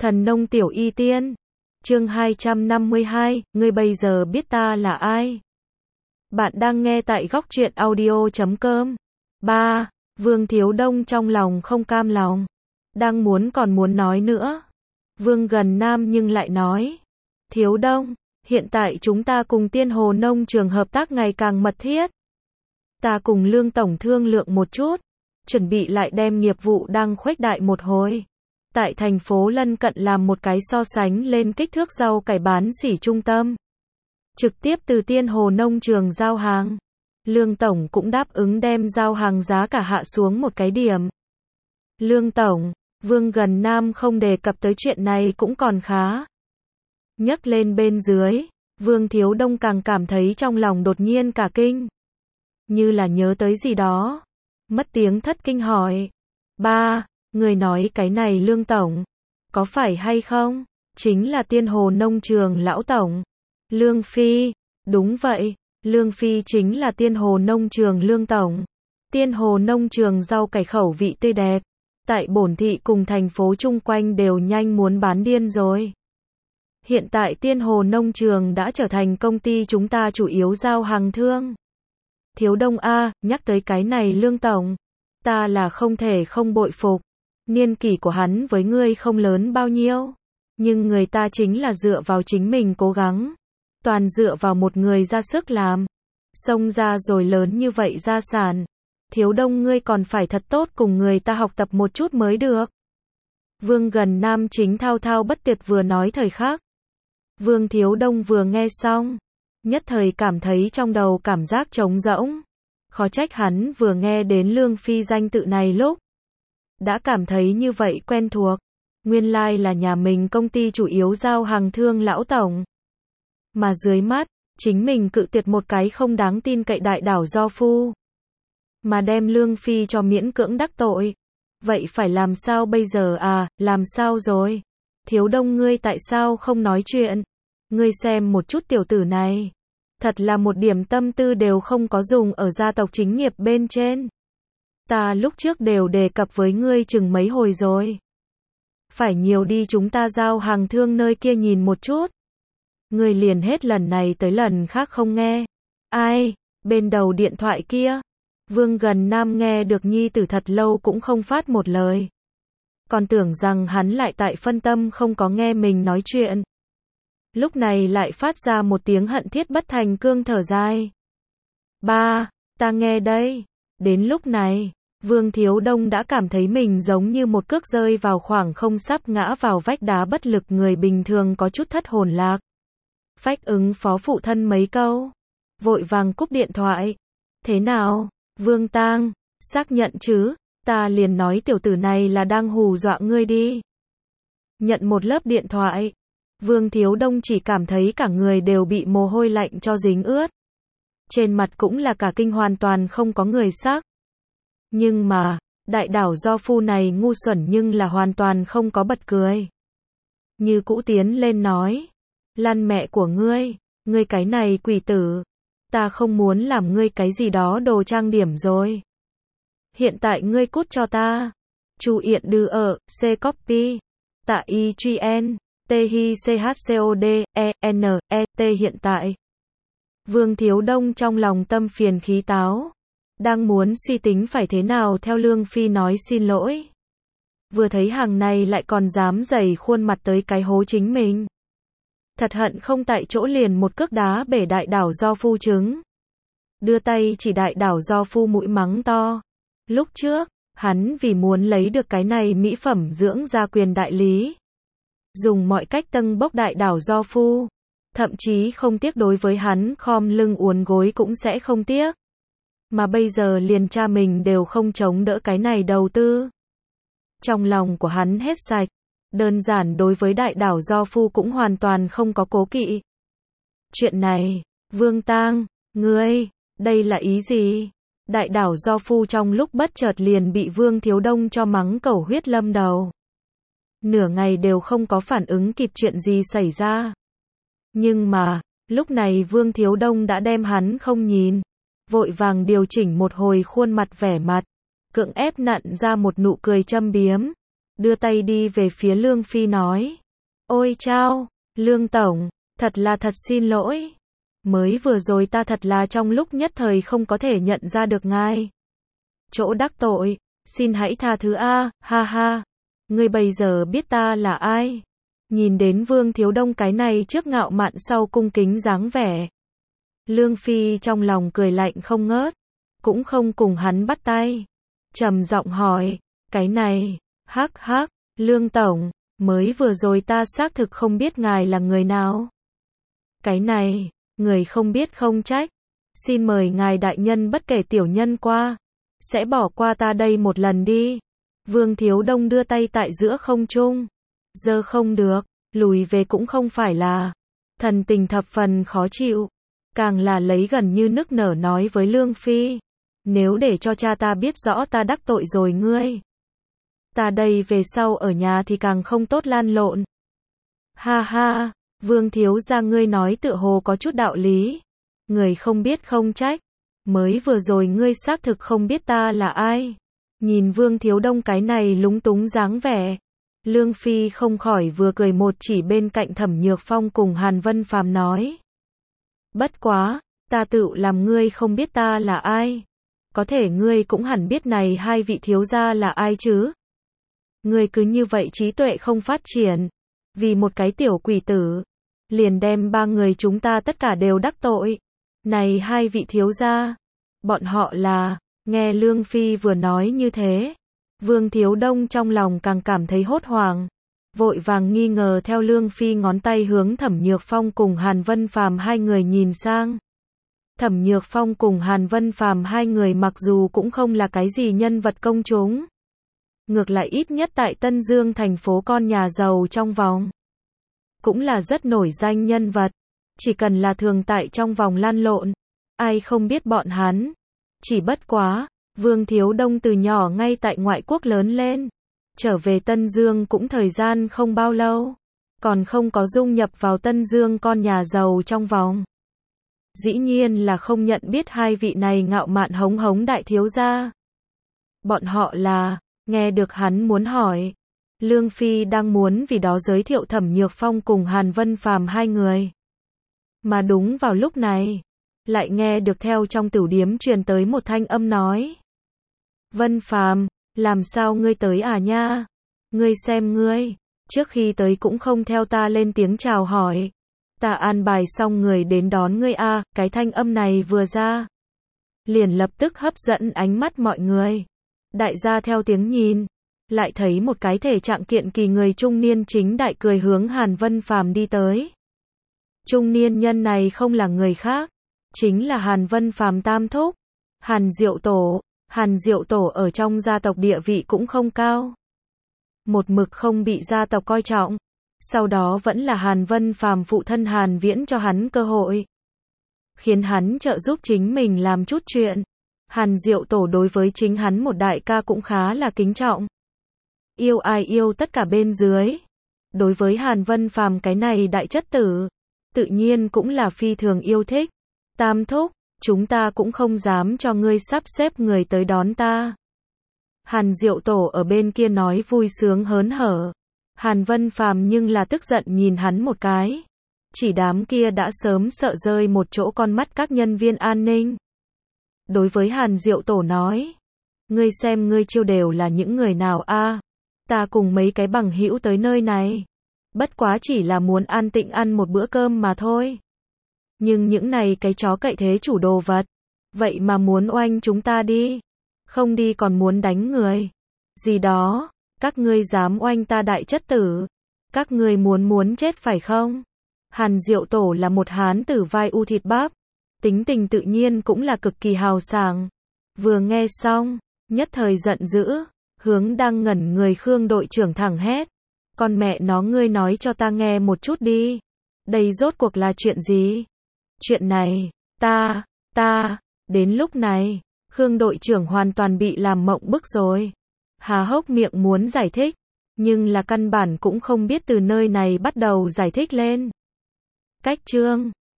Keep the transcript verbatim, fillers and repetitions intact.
Thần nông tiểu y tiên. Chương hai trăm năm mươi hai, ngươi bây giờ biết ta là ai? Bạn đang nghe tại góc truyện audio chấm com. ba. Vương Thiếu Đông trong lòng không cam lòng. Đang muốn còn muốn nói nữa. Vương Gần Nam nhưng lại nói. Thiếu Đông, hiện tại chúng ta cùng Tiên Hồ Nông Trường hợp tác ngày càng mật thiết. Ta cùng Lương Tổng thương lượng một chút. Chuẩn bị lại đem nghiệp vụ đang khuếch đại một hồi. Tại thành phố lân cận làm một cái so sánh lên kích thước rau cải bán sỉ trung tâm. Trực tiếp từ Tiên Hồ Nông Trường giao hàng. Lương Tổng cũng đáp ứng đem giao hàng giá cả hạ xuống một cái điểm. Lương Tổng, Vương Gần Nam không đề cập tới chuyện này cũng còn khá. Nhắc lên bên dưới, Vương Thiếu Đông càng cảm thấy trong lòng đột nhiên cả kinh. Như là nhớ tới gì đó. Mất tiếng thất kinh hỏi. Ba, người nói cái này Lương Tổng. Có phải hay không? Chính là Tiên Hồ Nông Trường lão Tổng. Lương Phi. Đúng vậy. Lương Phi chính là Tiên Hồ Nông Trường Lương Tổng. Tiên Hồ Nông Trường rau cải khẩu vị tươi đẹp. Tại bổn thị cùng thành phố chung quanh đều nhanh muốn bán điên rồi. Hiện tại Tiên Hồ Nông Trường đã trở thành công ty chúng ta chủ yếu giao hàng thương. Thiếu Đông A, nhắc tới cái này Lương Tổng. Ta là không thể không bội phục. Niên kỷ của hắn với ngươi không lớn bao nhiêu. Nhưng người ta chính là dựa vào chính mình cố gắng. Toàn dựa vào một người ra sức làm. Xông ra rồi lớn như vậy gia sản. Thiếu Đông ngươi còn phải thật tốt cùng người ta học tập một chút mới được. Vương Gần Nam chính thao thao bất tuyệt vừa nói thời khắc. Vương Thiếu Đông vừa nghe xong. Nhất thời cảm thấy trong đầu cảm giác trống rỗng. Khó trách hắn vừa nghe đến Lương Phi danh tự này lúc. Đã cảm thấy như vậy quen thuộc. Nguyên lai là nhà mình công ty chủ yếu giao hàng thương lão tổng. Mà dưới mắt, chính mình cự tuyệt một cái không đáng tin cậy đại đảo do phu. Mà đem Lương Phi cho miễn cưỡng đắc tội. Vậy phải làm sao bây giờ à, làm sao rồi? Thiếu Đông ngươi tại sao không nói chuyện? Ngươi xem một chút tiểu tử này. Thật là một điểm tâm tư đều không có dùng ở gia tộc chính nghiệp bên trên. Ta lúc trước đều đề cập với ngươi chừng mấy hồi rồi. Phải nhiều đi chúng ta giao hàng thương nơi kia nhìn một chút. Ngươi liền hết lần này tới lần khác không nghe. Ai? Bên đầu điện thoại kia. Vương Gần Nam nghe được nhi tử thật lâu cũng không phát một lời. Còn tưởng rằng hắn lại tại phân tâm không có nghe mình nói chuyện. Lúc này lại phát ra một tiếng hận thiết bất thành cương thở dài. Ba, ta nghe đây. Đến lúc này, Vương Thiếu Đông đã cảm thấy mình giống như một cước rơi vào khoảng không sắp ngã vào vách đá bất lực người bình thường có chút thất hồn lạc. Phách ứng phó phụ thân mấy câu. Vội vàng cúp điện thoại. Thế nào, Vương Tang, xác nhận chứ, ta liền nói tiểu tử này là đang hù dọa ngươi đi. Nhận một lớp điện thoại. Vương Thiếu Đông chỉ cảm thấy cả người đều bị mồ hôi lạnh cho dính ướt. Trên mặt cũng là cả kinh hoàn toàn không có người sắc. Nhưng mà, đại đảo do phu này ngu xuẩn nhưng là hoàn toàn không có bật cười. Như cũ tiến lên nói. Lăn mẹ của ngươi, ngươi cái này quỷ tử. Ta không muốn làm ngươi cái gì đó đồ trang điểm rồi. Hiện tại ngươi cút cho ta. Chu Yện Đư ở, C copy. Tạ Y G N. T Hi C H C O D E N E T hiện tại. Vương Thiếu Đông trong lòng tâm phiền khí táo. Đang muốn suy tính phải thế nào theo Lương Phi nói xin lỗi. Vừa thấy hàng này lại còn dám giày khuôn mặt tới cái hố chính mình. Thật hận không tại chỗ liền một cước đá bể đại đảo do phu trứng. Đưa tay chỉ đại đảo do phu mũi mắng to. Lúc trước, hắn vì muốn lấy được cái này mỹ phẩm dưỡng da quyền đại lý. Dùng mọi cách tâng bốc đại đảo do phu. Thậm chí không tiếc đối với hắn khom lưng uốn gối cũng sẽ không tiếc. Mà bây giờ liền cha mình đều không chống đỡ cái này đầu tư. Trong lòng của hắn hết sạch. Đơn giản đối với đại đảo do phu cũng hoàn toàn không có cố kỵ. Chuyện này, Vương Tang, ngươi, đây là ý gì? Đại đảo do phu trong lúc bất chợt liền bị Vương Thiếu Đông cho mắng cẩu huyết lâm đầu. Nửa ngày đều không có phản ứng kịp chuyện gì xảy ra. Nhưng mà, lúc này Vương Thiếu Đông đã đem hắn không nhìn. Vội vàng điều chỉnh một hồi khuôn mặt vẻ mặt. Cưỡng ép nặn ra một nụ cười châm biếm. đưa tay đi về phía Lương Phi nói. Ôi chao, Lương Tổng, thật là thật xin lỗi. Mới vừa rồi ta thật là trong lúc nhất thời không có thể nhận ra được ngài. Chỗ đắc tội, xin hãy tha thứ a, ha ha. Ngươi bây giờ biết ta là ai. Nhìn đến Vương Thiếu Đông cái này trước ngạo mạn sau cung kính dáng vẻ. Lương Phi trong lòng cười lạnh không ngớt, cũng không cùng hắn bắt tay. Trầm giọng hỏi, cái này, hắc hắc, Lương Tổng, mới vừa rồi ta xác thực không biết ngài là người nào. Cái này, người không biết không trách. Xin mời ngài đại nhân bất kể tiểu nhân qua, sẽ bỏ qua ta đây một lần đi. Vương Thiếu Đông đưa tay tại giữa không trung. Giơ không được, lùi về cũng không phải là. Thần tình thập phần khó chịu. Càng là lấy gần như nức nở nói với Lương Phi. Nếu để cho cha ta biết rõ ta đắc tội rồi ngươi. Ta đây về sau ở nhà thì càng không tốt lan lộn. Ha ha, Vương Thiếu gia ngươi nói tựa hồ có chút đạo lý. Người không biết không trách. Mới vừa rồi ngươi xác thực không biết ta là ai. Nhìn Vương Thiếu Đông cái này lúng túng dáng vẻ. Lương Phi không khỏi vừa cười một chỉ bên cạnh Thẩm Nhược Phong cùng Hàn Vân Phàm nói. Bất quá, ta tự làm ngươi không biết ta là ai. Có thể ngươi cũng hẳn biết này hai vị thiếu gia là ai chứ. Ngươi cứ như vậy trí tuệ không phát triển. Vì một cái tiểu quỷ tử. Liền đem ba người chúng ta tất cả đều đắc tội. Này hai vị thiếu gia. Bọn họ là, nghe Lương Phi vừa nói như thế. Vương Thiếu Đông trong lòng càng cảm thấy hốt hoảng. Vội vàng nghi ngờ theo Lương Phi ngón tay hướng Thẩm Nhược Phong cùng Hàn Vân Phàm hai người nhìn sang. Thẩm Nhược Phong cùng Hàn Vân Phàm hai người mặc dù cũng không là cái gì nhân vật công chúng. Ngược lại ít nhất tại Tân Dương thành phố con nhà giàu trong vòng. Cũng là rất nổi danh nhân vật. Chỉ cần là thường tại trong vòng lan lộn. Ai không biết bọn hắn. Chỉ bất quá, Vương Thiếu Đông từ nhỏ ngay tại ngoại quốc lớn lên. Trở về Tân Dương cũng thời gian không bao lâu. Còn không có dung nhập vào Tân Dương con nhà giàu trong vòng. Dĩ nhiên là không nhận biết hai vị này ngạo mạn hống hống đại thiếu gia. Bọn họ là, nghe được hắn muốn hỏi. Lương Phi đang muốn vì đó giới thiệu Thẩm Nhược Phong cùng Hàn Vân Phàm hai người. Mà đúng vào lúc này, lại nghe được theo trong tửu điếm truyền tới một thanh âm nói. Vân Phàm, làm sao ngươi tới à nha? Ngươi xem ngươi, trước khi tới cũng không theo ta lên tiếng chào hỏi. Ta an bài xong người đến đón ngươi a, à, cái thanh âm này vừa ra. Liền lập tức hấp dẫn ánh mắt mọi người. Đại gia theo tiếng nhìn, lại thấy một cái thể trạng kiện kỳ người trung niên chính đại cười hướng Hàn Vân Phàm đi tới. Trung niên nhân này không là người khác, chính là Hàn Vân Phàm tam thúc, Hàn Diệu Tổ. Hàn Diệu Tổ ở trong gia tộc địa vị cũng không cao. Một mực không bị gia tộc coi trọng. Sau đó vẫn là Hàn Vân Phàm phụ thân Hàn Viễn cho hắn cơ hội. Khiến hắn trợ giúp chính mình làm chút chuyện. Hàn Diệu Tổ đối với chính hắn một đại ca cũng khá là kính trọng. Yêu ai yêu tất cả bên dưới. Đối với Hàn Vân Phàm cái này đại chất tử, tự nhiên cũng là phi thường yêu thích. Tam thúc, chúng ta cũng không dám cho ngươi sắp xếp người tới đón ta. Hàn Diệu Tổ ở bên kia nói vui sướng hớn hở. Hàn Vân Phàm nhưng là tức giận nhìn hắn một cái. Chỉ đám kia đã sớm sợ rơi một chỗ con mắt các nhân viên an ninh. Đối với Hàn Diệu Tổ nói. Ngươi xem ngươi chiêu đều là những người nào a? À, ta cùng mấy cái bằng hữu tới nơi này. Bất quá chỉ là muốn an tịnh ăn một bữa cơm mà thôi. Nhưng những này cái chó cậy thế chủ đồ vật. Vậy mà muốn oanh chúng ta đi. Không đi còn muốn đánh người. Gì đó, các ngươi dám oanh ta đại chất tử. Các ngươi muốn muốn chết phải không? Hàn Diệu Tổ là một hán tử vai u thịt bắp. Tính tình tự nhiên cũng là cực kỳ hào sảng. Vừa nghe xong, nhất thời giận dữ. Hướng đang ngẩn người Khương đội trưởng thẳng hét. Con mẹ nó ngươi nói cho ta nghe một chút đi. Đây rốt cuộc là chuyện gì? Chuyện này, ta, ta, đến lúc này, Khương đội trưởng hoàn toàn bị làm mộng bức rồi. Há hốc miệng muốn giải thích, nhưng là căn bản cũng không biết từ nơi này bắt đầu giải thích lên. Cách chương